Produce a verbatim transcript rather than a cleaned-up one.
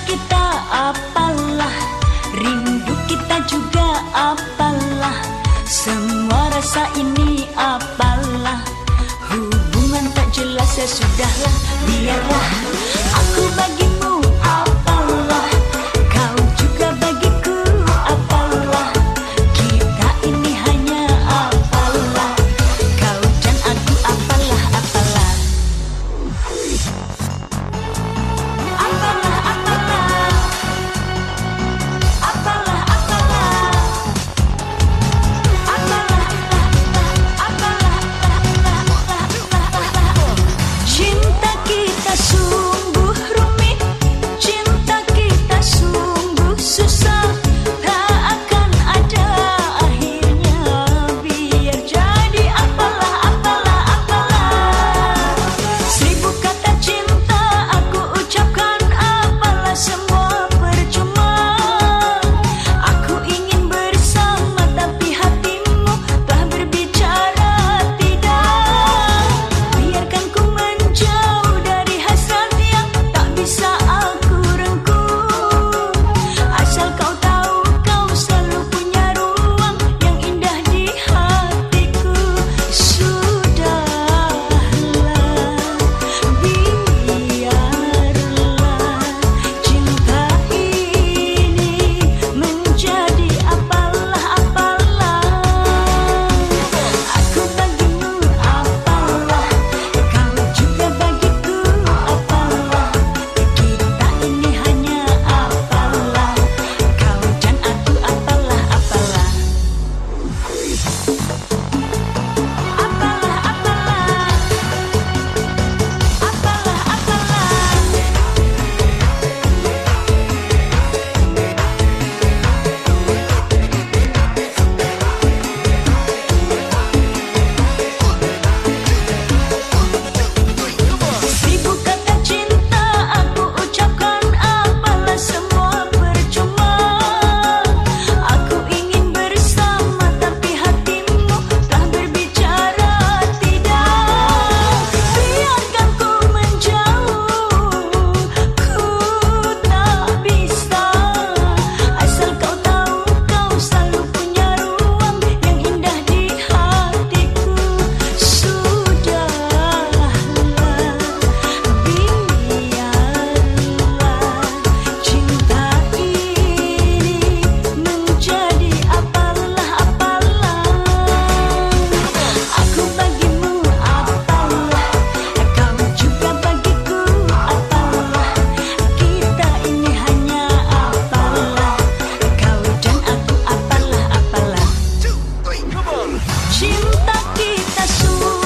kita apalah, rindu kita juga apalah, semua rasa ini apalah, hubungan tak jelas ya sudahlah, biarlah. Aku bagimu apalah, kau juga bagiku apalah, kita ini hanya apalah, kau dan aku apalah, apalah. Apalah, apalah. Apalah, apalah. Apalah, apalah, apalah. Cinta kita sungguh rumit, cinta kita sungguh susah, tak akan ada akhirnya, biar jadi apalah, apalah, apalah. Seribu kata cinta aku ucapkan apalah, semua percuma. Aku ingin bersama tapi hatimu telah berbicara tidak. Biarkan ku menjauh dari hasrat yang tak bisa aku rengkuh. Asal kau tahu kau selalu punya ruang yang indah di hatiku. Sudahlah, biarlah cinta ini menjadi apalah, apalah. Aku bagimu apalah, kau juga bagiku apalah, kita ini hanya apalah, kau dan aku apalah, apalah. Apalah, apalah. Apalah, apalah. Seribu kata cinta aku ucapkan apalah, semua percuma. Aku ingin bersama tapi hatimu telah berbicara tidak. Biarkan ku menjauh, ku tak bisa. Asal kau tahu kau selalu punya ruang yang indah di hatiku. Sudahlah, biarlah cinta ini menjadi apalah, apalah. Aku bagimu apalah, kau juga bagiku apalah, kita ini hanya apalah, kau dan aku apalah, apalah. Cinta kita sungguh